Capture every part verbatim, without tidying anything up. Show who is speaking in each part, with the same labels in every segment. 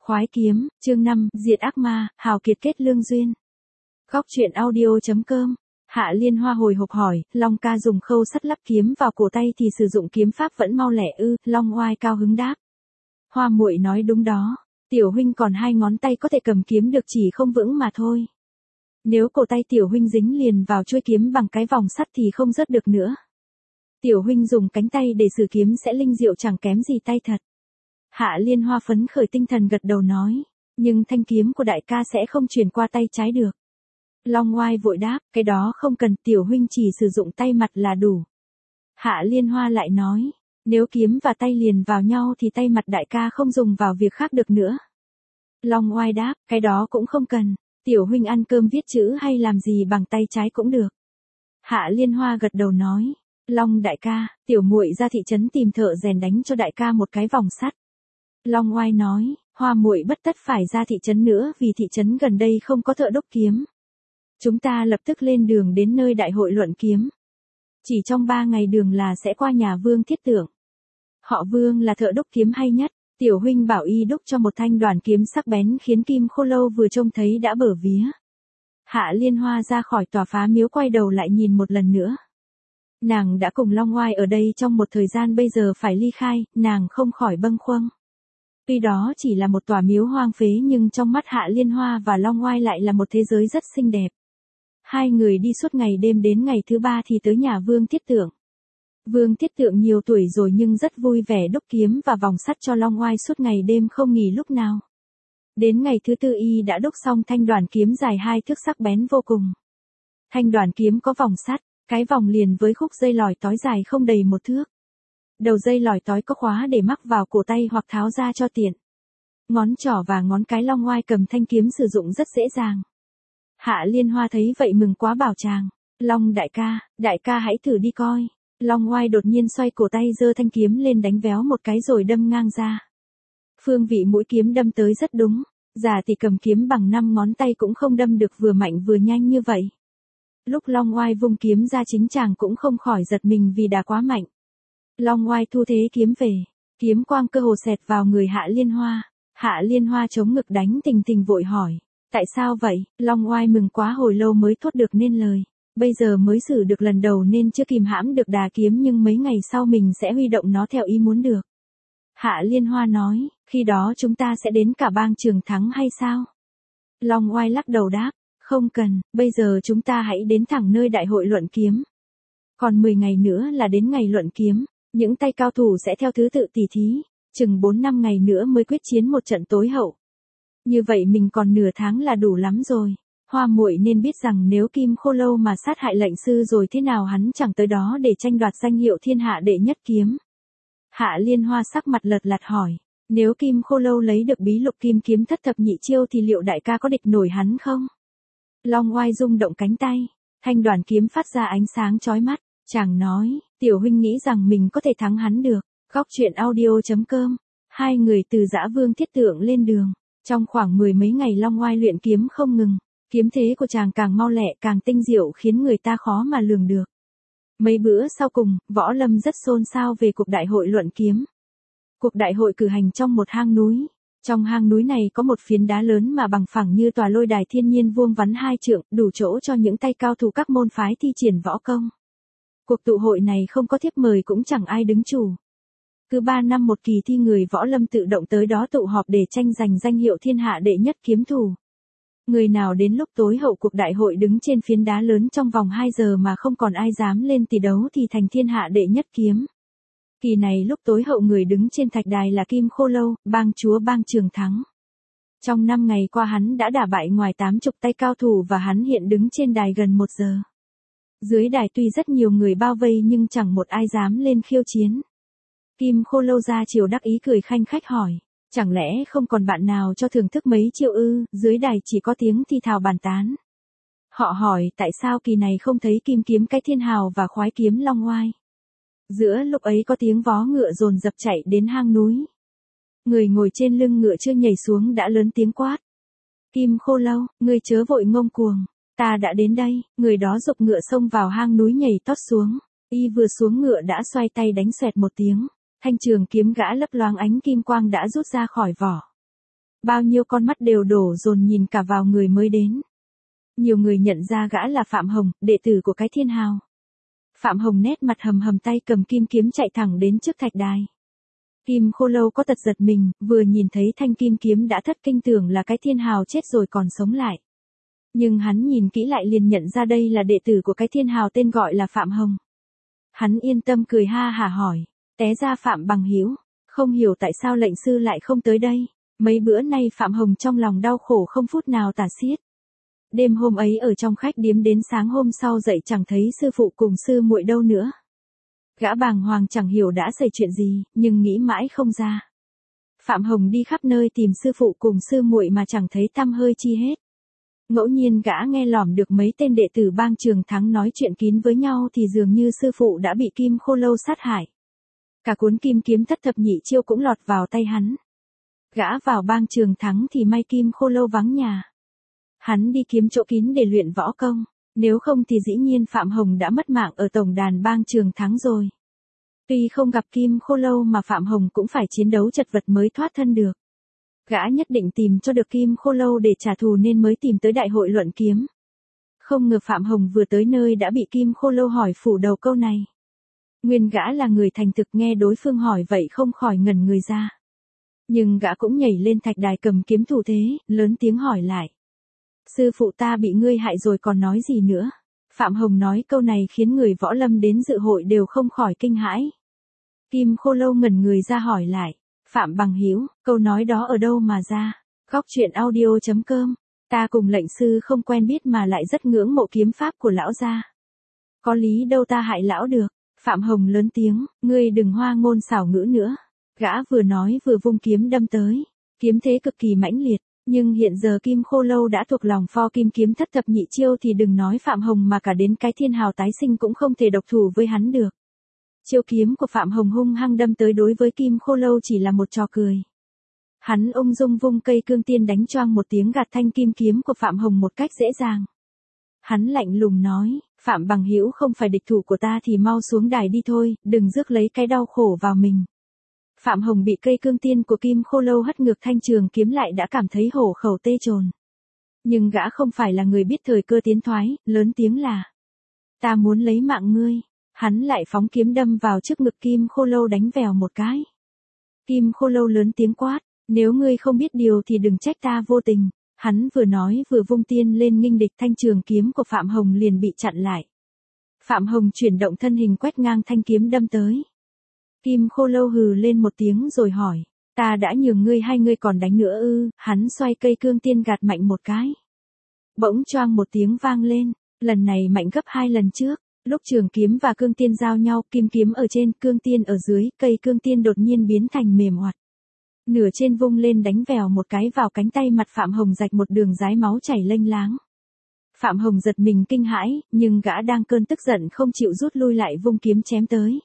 Speaker 1: Khoái kiếm, chương năm, diệt ác ma, hào kiệt kết lương duyên. Góc truyện audio.com. Hạ Liên Hoa hồi hộp hỏi, Long ca dùng khâu sắt lắp kiếm vào cổ tay thì sử dụng kiếm pháp vẫn mau lẹ ư? Long Oai cao hứng đáp. Hoa muội nói đúng đó, tiểu huynh còn hai ngón tay có thể cầm kiếm được, chỉ không vững mà thôi. Nếu cổ tay tiểu huynh dính liền vào chuôi kiếm bằng cái vòng sắt thì không rớt được nữa. Tiểu huynh dùng cánh tay để sử kiếm sẽ linh diệu chẳng kém gì tay thật. Hạ Liên Hoa phấn khởi tinh thần gật đầu nói, nhưng thanh kiếm của đại ca sẽ không truyền qua tay trái được. Long Oai vội đáp, cái đó không cần, tiểu huynh chỉ sử dụng tay mặt là đủ. Hạ Liên Hoa lại nói, nếu kiếm và tay liền vào nhau thì tay mặt đại ca không dùng vào việc khác được nữa. Long Oai đáp, cái đó cũng không cần, tiểu huynh ăn cơm viết chữ hay làm gì bằng tay trái cũng được. Hạ Liên Hoa gật đầu nói, Long đại ca, tiểu muội ra thị trấn tìm thợ rèn đánh cho đại ca một cái vòng sắt. Long Oai nói, Hoa muội bất tất phải ra thị trấn nữa vì thị trấn gần đây không có thợ đúc kiếm. Chúng ta lập tức lên đường đến nơi đại hội luận kiếm. Chỉ trong ba ngày đường là sẽ qua nhà Vương Thiết Tượng. Họ Vương là thợ đúc kiếm hay nhất, tiểu huynh bảo y đúc cho một thanh đoàn kiếm sắc bén khiến Kim Khô Lâu vừa trông thấy đã bở vía. Hạ Liên Hoa ra khỏi tòa phá miếu quay đầu lại nhìn một lần nữa. Nàng đã cùng Long Oai ở đây trong một thời gian, bây giờ phải ly khai, nàng không khỏi bâng khuâng. Tuy đó chỉ là một tòa miếu hoang phế nhưng trong mắt Hạ Liên Hoa và Long Oai lại là một thế giới rất xinh đẹp. Hai người đi suốt ngày đêm, đến ngày thứ ba thì tới nhà Vương Thiết Tượng. Vương Thiết Tượng nhiều tuổi rồi nhưng rất vui vẻ đúc kiếm và vòng sắt cho Long Oai suốt ngày đêm không nghỉ lúc nào. Đến ngày thứ tư y đã đúc xong thanh đoàn kiếm dài hai thước sắc bén vô cùng. Thanh đoàn kiếm có vòng sắt, cái vòng liền với khúc dây lòi tói dài không đầy một thước. Đầu dây lòi tói có khóa để mắc vào cổ tay hoặc tháo ra cho tiện. Ngón trỏ và ngón cái Long Oai cầm thanh kiếm sử dụng rất dễ dàng. Hạ Liên Hoa thấy vậy mừng quá bảo chàng, Long đại ca, đại ca hãy thử đi coi. Long Oai đột nhiên xoay cổ tay giơ thanh kiếm lên đánh véo một cái rồi đâm ngang ra. Phương vị mũi kiếm đâm tới rất đúng, giả thì cầm kiếm bằng năm ngón tay cũng không đâm được vừa mạnh vừa nhanh như vậy. Lúc Long Oai vung kiếm ra chính chàng cũng không khỏi giật mình vì đà quá mạnh. Long Oai thu thế kiếm về, kiếm quang cơ hồ xẹt vào người Hạ Liên Hoa. Hạ Liên Hoa chống ngực đánh thình thình vội hỏi, tại sao vậy? Long Oai mừng quá hồi lâu mới thốt được nên lời, bây giờ mới xử được lần đầu nên chưa kìm hãm được đà kiếm, nhưng mấy ngày sau mình sẽ huy động nó theo ý muốn được. Hạ Liên Hoa nói, khi đó chúng ta sẽ đến cả bang Trường Thắng hay sao? Long Oai lắc đầu đáp, không cần, bây giờ chúng ta hãy đến thẳng nơi đại hội luận kiếm. Còn mười ngày nữa là đến ngày luận kiếm, những tay cao thủ sẽ theo thứ tự tỉ thí, chừng bốn năm ngày nữa mới quyết chiến một trận tối hậu. Như vậy mình còn nửa tháng là đủ lắm rồi. Hoa muội nên biết rằng nếu Kim Khô Lâu mà sát hại lệnh sư rồi thế nào hắn chẳng tới đó để tranh đoạt danh hiệu thiên hạ đệ nhất kiếm. Hạ Liên Hoa sắc mặt lật lặt hỏi, nếu Kim Khô Lâu lấy được bí lục kim kiếm thất thập nhị chiêu thì liệu đại ca có địch nổi hắn không? Long Oai rung động cánh tay, thanh đoàn kiếm phát ra ánh sáng chói mắt, chàng nói, tiểu huynh nghĩ rằng mình có thể thắng hắn được. Góc truyện audio.com. Hai người từ Dã Vương Thiết Tượng lên đường. Trong khoảng mười mấy ngày Long Oai luyện kiếm không ngừng, kiếm thế của chàng càng mau lẹ càng tinh diệu khiến người ta khó mà lường được. Mấy bữa sau cùng, võ lâm rất xôn xao về cuộc đại hội luận kiếm. Cuộc đại hội cử hành trong một hang núi. Trong hang núi này có một phiến đá lớn mà bằng phẳng như tòa lôi đài thiên nhiên vuông vắn hai trượng, đủ chỗ cho những tay cao thủ các môn phái thi triển võ công. Cuộc tụ hội này không có thiếp mời cũng chẳng ai đứng chủ. Cứ ba năm một kỳ thi người võ lâm tự động tới đó tụ họp để tranh giành danh hiệu thiên hạ đệ nhất kiếm thủ. Người nào đến lúc tối hậu cuộc đại hội đứng trên phiến đá lớn trong vòng hai giờ mà không còn ai dám lên tỷ đấu thì thành thiên hạ đệ nhất kiếm. Kỳ này lúc tối hậu người đứng trên thạch đài là Kim Khô Lâu, bang chúa bang Trường Thắng. Trong năm ngày qua hắn đã đả bại ngoài tám chục tay cao thủ và hắn hiện đứng trên đài gần một giờ. Dưới đài tuy rất nhiều người bao vây nhưng chẳng một ai dám lên khiêu chiến. Kim Khô Lâu ra chiều đắc ý cười khanh khách hỏi, chẳng lẽ không còn bạn nào cho thưởng thức mấy triệu ư? Dưới đài chỉ có tiếng thi thào bàn tán. Họ hỏi tại sao kỳ này không thấy Kim Kiếm cái Thiên Hào và Khoái Kiếm Long Oai. Giữa lúc ấy có tiếng vó ngựa dồn dập chạy đến hang núi. Người ngồi trên lưng ngựa chưa nhảy xuống đã lớn tiếng quát, Kim Khô Lâu, ngươi chớ vội ngông cuồng, ta đã đến đây. Người đó giục ngựa xông vào hang núi nhảy tót xuống. Y vừa xuống ngựa đã xoay tay đánh xoẹt một tiếng, thanh trường kiếm gã lấp loáng ánh kim quang đã rút ra khỏi vỏ. Bao nhiêu con mắt đều đổ dồn nhìn cả vào người mới đến. Nhiều người nhận ra gã là Phạm Hồng, đệ tử của cái thiên hào. Phạm Hồng nét mặt hầm hầm tay cầm kim kiếm chạy thẳng đến trước thạch đài. Kim Khô Lâu có tật giật mình, vừa nhìn thấy thanh kim kiếm đã thất kinh tưởng là cái thiên hào chết rồi còn sống lại. Nhưng hắn nhìn kỹ lại liền nhận ra đây là đệ tử của cái thiên hào tên gọi là Phạm Hồng. Hắn yên tâm cười ha hả hỏi, té ra Phạm bằng hữu, không hiểu tại sao lệnh sư lại không tới đây. Mấy bữa nay Phạm Hồng trong lòng đau khổ không phút nào tả xiết. Đêm hôm ấy ở trong khách điếm đến sáng hôm sau dậy chẳng thấy sư phụ cùng sư muội đâu nữa. Gã bàng hoàng chẳng hiểu đã xảy chuyện gì, nhưng nghĩ mãi không ra. Phạm Hồng đi khắp nơi tìm sư phụ cùng sư muội mà chẳng thấy tăm hơi chi hết. Ngẫu nhiên gã nghe lỏm được mấy tên đệ tử Bang Trường Thắng nói chuyện kín với nhau thì dường như sư phụ đã bị Kim Khô Lâu sát hại. Cả cuốn kim kiếm thất thập nhị chiêu cũng lọt vào tay hắn. Gã vào Bang Trường Thắng thì may Kim Khô Lâu vắng nhà. Hắn đi kiếm chỗ kín để luyện võ công, nếu không thì dĩ nhiên Phạm Hồng đã mất mạng ở tổng đàn Bang Trường Thắng rồi. Tuy không gặp Kim Khô Lâu mà Phạm Hồng cũng phải chiến đấu chật vật mới thoát thân được. Gã nhất định tìm cho được Kim Khô Lâu để trả thù nên mới tìm tới đại hội luận kiếm. Không ngờ Phạm Hồng vừa tới nơi đã bị Kim Khô Lâu hỏi phủ đầu câu này. Nguyên gã là người thành thực nghe đối phương hỏi vậy không khỏi ngẩn người ra. Nhưng gã cũng nhảy lên thạch đài cầm kiếm thủ thế, lớn tiếng hỏi lại. Sư phụ ta bị ngươi hại rồi còn nói gì nữa? Phạm Hồng nói câu này khiến người võ lâm đến dự hội đều không khỏi kinh hãi. Kim Khô Lâu ngẩn người ra hỏi lại. Phạm bằng hữu, câu nói đó ở đâu mà ra? Góc truyện audio chấm com. Ta cùng lệnh sư không quen biết mà lại rất ngưỡng mộ kiếm pháp của lão gia. Có lý đâu ta hại lão được. Phạm Hồng lớn tiếng, ngươi đừng hoa ngôn xảo ngữ nữa. Gã vừa nói vừa vung kiếm đâm tới. Kiếm thế cực kỳ mãnh liệt. Nhưng hiện giờ Kim Khô Lâu đã thuộc lòng pho kim kiếm thất thập nhị chiêu thì đừng nói Phạm Hồng mà cả đến cái thiên hào tái sinh cũng không thể độc thủ với hắn được. Chiêu kiếm của Phạm Hồng hung hăng đâm tới đối với Kim Khô Lâu chỉ là một trò cười. Hắn ung dung vung cây cương tiên đánh choang một tiếng gạt thanh kim kiếm của Phạm Hồng một cách dễ dàng. Hắn lạnh lùng nói, Phạm bằng hữu không phải địch thủ của ta thì mau xuống đài đi thôi, đừng rước lấy cái đau khổ vào mình. Phạm Hồng bị cây cương tiên của Kim Khô Lâu hất ngược thanh trường kiếm lại đã cảm thấy hổ khẩu tê trồn. Nhưng gã không phải là người biết thời cơ tiến thoái, lớn tiếng là. Ta muốn lấy mạng ngươi. Hắn lại phóng kiếm đâm vào trước ngực Kim Khô Lâu đánh vèo một cái. Kim Khô Lâu lớn tiếng quát, nếu ngươi không biết điều thì đừng trách ta vô tình. Hắn vừa nói vừa vung tiên lên nghênh địch thanh trường kiếm của Phạm Hồng liền bị chặn lại. Phạm Hồng chuyển động thân hình quét ngang thanh kiếm đâm tới. Kim Khô Lâu hừ lên một tiếng rồi hỏi, ta đã nhường ngươi hay ngươi còn đánh nữa ư? Hắn xoay cây cương tiên gạt mạnh một cái. Bỗng choang một tiếng vang lên, lần này mạnh gấp hai lần trước. Lúc trường kiếm và cương tiên giao nhau, kim kiếm ở trên, cương tiên ở dưới, cây cương tiên đột nhiên biến thành mềm oặt. Nửa trên vung lên đánh vèo một cái vào cánh tay mặt Phạm Hồng rạch một đường dái máu chảy lênh láng. Phạm Hồng giật mình kinh hãi, nhưng gã đang cơn tức giận không chịu rút lui lại vung kiếm chém tới.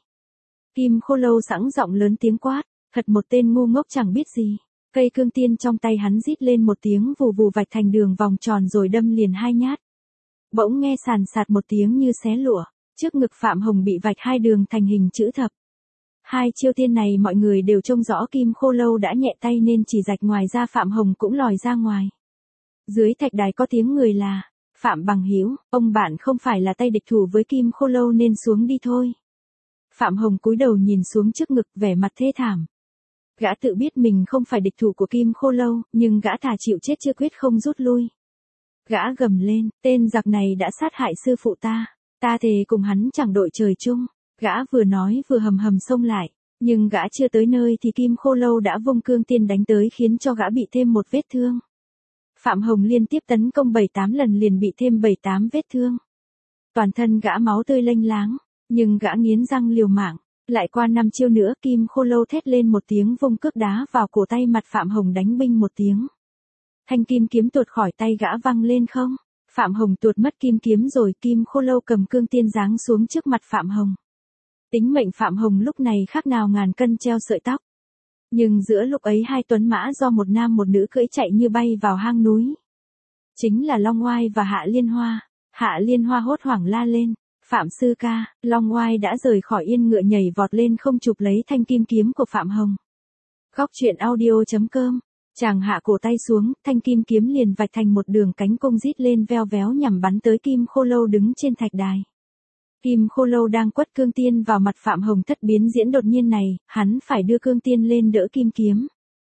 Speaker 1: Kim Khô Lâu sẵn giọng lớn tiếng quát, thật một tên ngu ngốc chẳng biết gì. Cây cương tiên trong tay hắn rít lên một tiếng vù vù vạch thành đường vòng tròn rồi đâm liền hai nhát. Bỗng nghe sàn sạt một tiếng như xé lụa, trước ngực Phạm Hồng bị vạch hai đường thành hình chữ thập. Hai chiêu tiên này mọi người đều trông rõ Kim Khô Lâu đã nhẹ tay nên chỉ rạch ngoài ra Phạm Hồng cũng lòi ra ngoài. Dưới thạch đài có tiếng người là, Phạm bằng hữu, ông bạn không phải là tay địch thủ với Kim Khô Lâu nên xuống đi thôi. Phạm Hồng cúi đầu nhìn xuống trước ngực vẻ mặt thê thảm. Gã tự biết mình không phải địch thủ của Kim Khô Lâu, nhưng gã thà chịu chết chưa quyết không rút lui. Gã gầm lên, tên giặc này đã sát hại sư phụ ta, ta thề cùng hắn chẳng đội trời chung. Gã vừa nói vừa hầm hầm xông lại, nhưng gã chưa tới nơi thì Kim Khô Lâu đã vung cương tiên đánh tới khiến cho gã bị thêm một vết thương. Phạm Hồng liên tiếp tấn công bảy tám lần liền bị thêm bảy tám vết thương. Toàn thân gã máu tươi lênh láng, nhưng gã nghiến răng liều mạng, lại qua năm chiêu nữa Kim Khô Lâu thét lên một tiếng vung cước đá vào cổ tay mặt Phạm Hồng đánh binh một tiếng. Thanh kim kiếm tuột khỏi tay gã văng lên không. Phạm Hồng tuột mất kim kiếm rồi Kim Khô Lâu cầm cương tiên giáng xuống trước mặt Phạm Hồng. Tính mệnh Phạm Hồng lúc này khác nào ngàn cân treo sợi tóc. Nhưng giữa lúc ấy hai tuấn mã do một nam một nữ cưỡi chạy như bay vào hang núi. Chính là Long Oai và Hạ Liên Hoa. Hạ Liên Hoa hốt hoảng la lên, Phạm sư ca. Long Oai đã rời khỏi yên ngựa nhảy vọt lên không chụp lấy thanh kim kiếm của Phạm Hồng. Góc truyện audio chấm com Chàng hạ cổ tay xuống, thanh kim kiếm liền vạch thành một đường cánh cung rít lên veo véo nhằm bắn tới Kim Khô Lâu đứng trên thạch đài. Kim Khô Lâu đang quất cương tiên vào mặt Phạm Hồng Thất biến diễn đột nhiên này, hắn phải đưa cương tiên lên đỡ kim kiếm.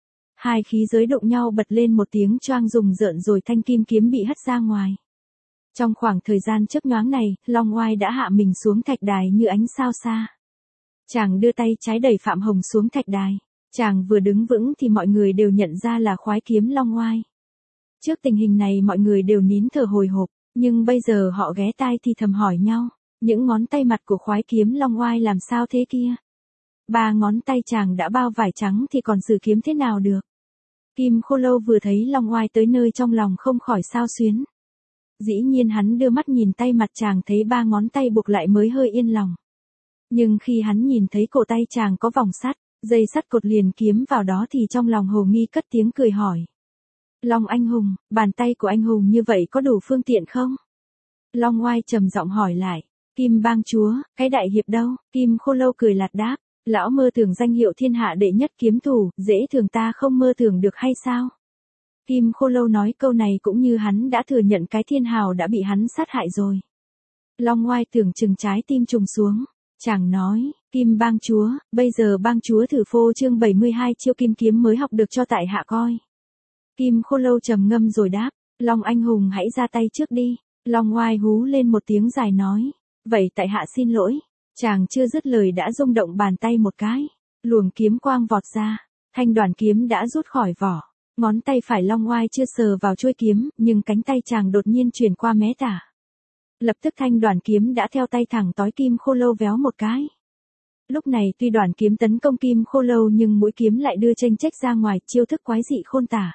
Speaker 1: Hai khí giới đụng nhau bật lên một tiếng choang rùng rợn rồi thanh kim kiếm bị hất ra ngoài. Trong khoảng thời gian chớp nhoáng này, Long Oai đã hạ mình xuống thạch đài như ánh sao xa. Chàng đưa tay trái đẩy Phạm Hồng xuống thạch đài. Chàng vừa đứng vững thì mọi người đều nhận ra là khoái kiếm Long Oai. Trước tình hình này mọi người đều nín thở hồi hộp, nhưng bây giờ họ ghé tai thì thầm hỏi nhau, những ngón tay mặt của khoái kiếm Long Oai làm sao thế kia? Ba ngón tay chàng đã bao vải trắng thì còn sử kiếm thế nào được? Kim Khô Lâu vừa thấy Long Oai tới nơi trong lòng không khỏi xao xuyến. Dĩ nhiên hắn đưa mắt nhìn tay mặt chàng thấy ba ngón tay buộc lại mới hơi yên lòng. Nhưng khi hắn nhìn thấy cổ tay chàng có vòng sắt, dây sắt cột liền kiếm vào đó thì trong lòng hồ nghi cất tiếng cười hỏi. Long anh hùng, bàn tay của anh hùng như vậy có đủ phương tiện không? Long Oai trầm giọng hỏi lại. Kim bang chúa, cái đại hiệp đâu? Kim Khô Lâu cười lạt đáp. Lão mơ tưởng danh hiệu thiên hạ đệ nhất kiếm thủ, dễ thường ta không mơ tưởng được hay sao? Kim Khô Lâu nói câu này cũng như hắn đã thừa nhận cái thiên hào đã bị hắn sát hại rồi. Long Oai tưởng chừng trái tim trùng xuống. Chàng nói, Kim bang chúa, bây giờ bang chúa thử phô chương bảy mươi hai chiêu kim kiếm mới học được cho tại hạ coi. Kim Khô Lâu trầm ngâm rồi đáp, Long anh hùng hãy ra tay trước đi. Long Oai hú lên một tiếng dài nói, vậy tại hạ xin lỗi. Chàng chưa dứt lời đã rung động bàn tay một cái, luồng kiếm quang vọt ra, thanh đoàn kiếm đã rút khỏi vỏ. Ngón tay phải Long Oai chưa sờ vào chuôi kiếm, nhưng cánh tay chàng đột nhiên chuyển qua mé tả. Lập tức thanh đoàn kiếm đã theo tay thẳng tói Kim Khô Lâu véo một cái. Lúc này tuy đoàn kiếm tấn công Kim Khô Lâu nhưng mũi kiếm lại đưa chênh chếch ra ngoài, chiêu thức quái dị khôn tả.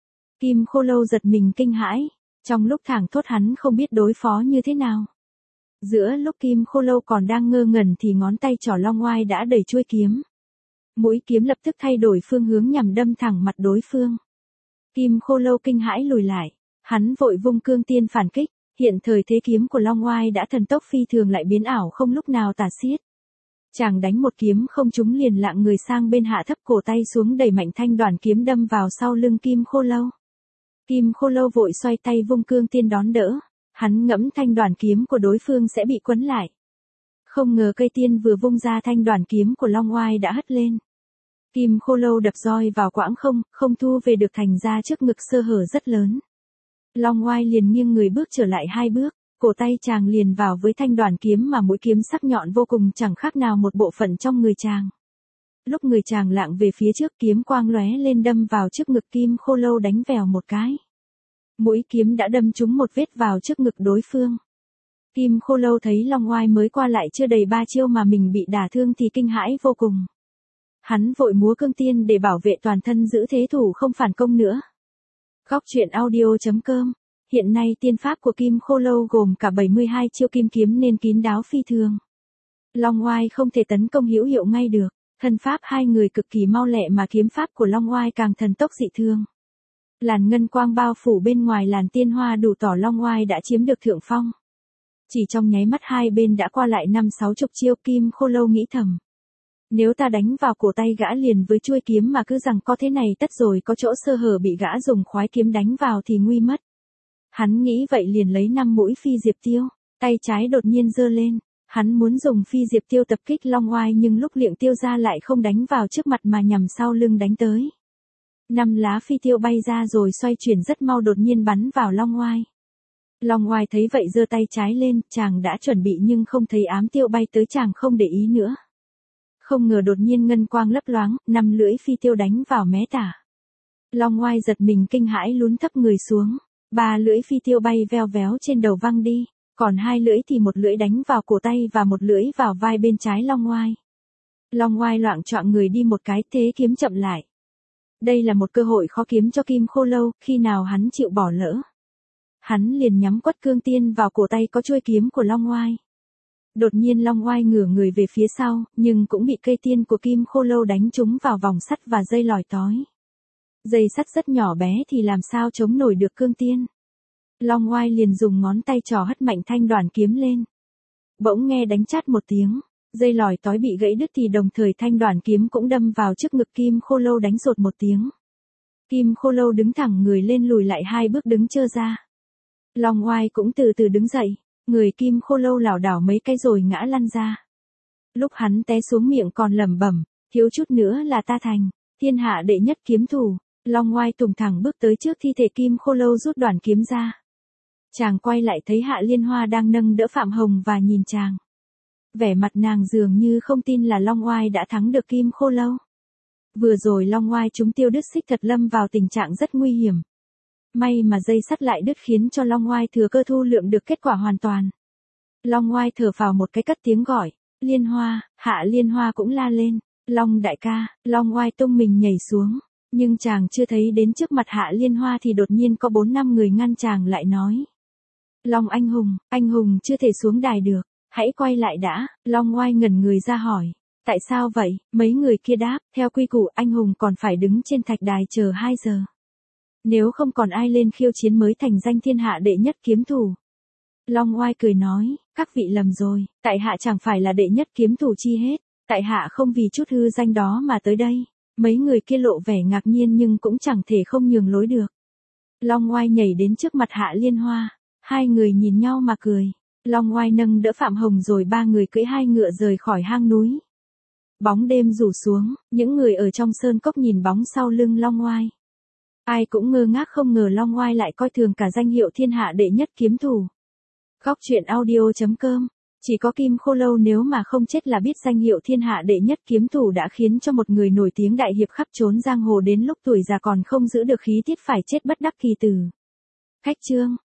Speaker 1: Kim Khô Lâu giật mình kinh hãi, trong lúc thảng thốt hắn không biết đối phó như thế nào. Giữa lúc Kim Khô Lâu còn đang ngơ ngẩn thì ngón tay trỏ Long Oai đã đẩy chuôi kiếm. Mũi kiếm lập tức thay đổi phương hướng nhằm đâm thẳng mặt đối phương. Kim Khô Lâu kinh hãi lùi lại, hắn vội vung cương tiên phản kích, hiện thời thế kiếm của Long Oai đã thần tốc phi thường lại biến ảo không lúc nào tả xiết. Chàng đánh một kiếm không trúng liền lạng người sang bên hạ thấp cổ tay xuống đẩy mạnh thanh đoàn kiếm đâm vào sau lưng Kim Khô Lâu. Kim Khô Lâu vội xoay tay vung cương tiên đón đỡ, hắn ngẫm thanh đoàn kiếm của đối phương sẽ bị quấn lại. Không ngờ cây tiên vừa vung ra thanh đoàn kiếm của Long Oai đã hất lên. Kim Khô Lâu đập roi vào quãng không, không thu về được thành ra trước ngực sơ hở rất lớn. Long Oai liền nghiêng người bước trở lại hai bước, cổ tay chàng liền vào với thanh đoàn kiếm mà mũi kiếm sắc nhọn vô cùng chẳng khác nào một bộ phận trong người chàng. Lúc người chàng lạng về phía trước kiếm quang lóe lên đâm vào trước ngực Kim Khô Lâu đánh vèo một cái. Mũi kiếm đã đâm trúng một vết vào trước ngực đối phương. Kim Khô Lâu thấy Long Oai mới qua lại chưa đầy ba chiêu mà mình bị đả thương thì kinh hãi vô cùng. Hắn vội múa cương tiên để bảo vệ toàn thân giữ thế thủ không phản công nữa. Góc truyện audio chấm com. Hiện nay tiên pháp của Kim Khô Lâu gồm cả bảy mươi hai chiêu kim kiếm nên kín đáo phi thường. Long Oai không thể tấn công hữu hiệu ngay được, thân pháp hai người cực kỳ mau lẹ mà kiếm pháp của Long Oai càng thần tốc dị thương. Làn ngân quang bao phủ bên ngoài làn tiên hoa đủ tỏ Long Oai đã chiếm được thượng phong. Chỉ trong nháy mắt hai bên đã qua lại năm sáu chục chiêu. Kim Khô Lâu nghĩ thầm. Nếu ta đánh vào cổ tay gã liền với chuôi kiếm mà cứ rằng có thế này tất rồi có chỗ sơ hở bị gã dùng khoái kiếm đánh vào thì nguy mất. Hắn nghĩ vậy liền lấy năm mũi phi diệp tiêu, tay trái đột nhiên giơ lên, hắn muốn dùng phi diệp tiêu tập kích Long Oai nhưng lúc liệng tiêu ra lại không đánh vào trước mặt mà nhằm sau lưng đánh tới. Năm lá phi tiêu bay ra rồi xoay chuyển rất mau đột nhiên bắn vào Long Oai. Long Oai thấy vậy giơ tay trái lên, chàng đã chuẩn bị nhưng không thấy ám tiêu bay tới chàng không để ý nữa. Không ngờ đột nhiên ngân quang lấp loáng, năm lưỡi phi tiêu đánh vào mé tả. Long Oai giật mình kinh hãi lún thấp người xuống, ba lưỡi phi tiêu bay veo véo trên đầu văng đi, còn hai lưỡi thì một lưỡi đánh vào cổ tay và một lưỡi vào vai bên trái Long Oai. Long Oai loạng choạng người đi một cái thế kiếm chậm lại. Đây là một cơ hội khó kiếm cho Kim Khô Lâu, khi nào hắn chịu bỏ lỡ. Hắn liền nhắm quất cương tiên vào cổ tay có chuôi kiếm của Long Oai. Đột nhiên Long Oai ngửa người về phía sau, nhưng cũng bị cây tiên của Kim Khô Lâu đánh trúng vào vòng sắt và dây lòi tói. Dây sắt rất nhỏ bé thì làm sao chống nổi được cương tiên. Long Oai liền dùng ngón tay trỏ hất mạnh thanh đoàn kiếm lên. Bỗng nghe đánh chát một tiếng, dây lòi tói bị gãy đứt thì đồng thời thanh đoàn kiếm cũng đâm vào trước ngực Kim Khô Lâu đánh rột một tiếng. Kim Khô Lâu đứng thẳng người lên lùi lại hai bước đứng chơ ra. Long Oai cũng từ từ đứng dậy, người Kim Khô Lâu lảo đảo mấy cái rồi ngã lăn ra. Lúc hắn té xuống miệng còn lẩm bẩm, thiếu chút nữa là ta thành thiên hạ đệ nhất kiếm thủ. Long Oai tùng thẳng bước tới trước thi thể Kim Khô Lâu rút đoàn kiếm ra. Chàng quay lại thấy Hạ Liên Hoa đang nâng đỡ Phạm Hồng và nhìn chàng. Vẻ mặt nàng dường như không tin là Long Oai đã thắng được Kim Khô Lâu. Vừa rồi Long Oai chúng Tiêu Đứt Xích thật lâm vào tình trạng rất nguy hiểm. May mà dây sắt lại đứt khiến cho Long Oai thừa cơ thu lượm được kết quả hoàn toàn. Long Oai thở phào một cái cất tiếng gọi, Liên Hoa. Hạ Liên Hoa cũng la lên, Long đại ca. Long Oai tung mình nhảy xuống, nhưng chàng chưa thấy đến trước mặt Hạ Liên Hoa thì đột nhiên có bốn năm người ngăn chàng lại nói. Long anh hùng, anh hùng chưa thể xuống đài được, hãy quay lại đã. Long Oai ngẩn người ra hỏi, tại sao vậy? Mấy người kia đáp, theo quy củ anh hùng còn phải đứng trên thạch đài chờ hai giờ. Nếu không còn ai lên khiêu chiến mới thành danh thiên hạ đệ nhất kiếm thủ. Long Oai cười nói, các vị lầm rồi, tại hạ chẳng phải là đệ nhất kiếm thủ chi hết, tại hạ không vì chút hư danh đó mà tới đây. Mấy người kia lộ vẻ ngạc nhiên nhưng cũng chẳng thể không nhường lối được. Long Oai nhảy đến trước mặt Hạ Liên Hoa, hai người nhìn nhau mà cười. Long Oai nâng đỡ Phạm Hồng rồi ba người cưỡi hai ngựa rời khỏi hang núi. Bóng đêm rủ xuống, những người ở trong sơn cốc nhìn bóng sau lưng Long Oai. Ai cũng ngơ ngác không ngờ Long Oai lại coi thường cả danh hiệu thiên hạ đệ nhất kiếm thủ. Góc truyện audio chấm com. Chỉ có Kim Khô Lâu nếu mà không chết là biết danh hiệu thiên hạ đệ nhất kiếm thủ đã khiến cho một người nổi tiếng đại hiệp khắp trốn giang hồ đến lúc tuổi già còn không giữ được khí tiết phải chết bất đắc kỳ tử. Khách chương.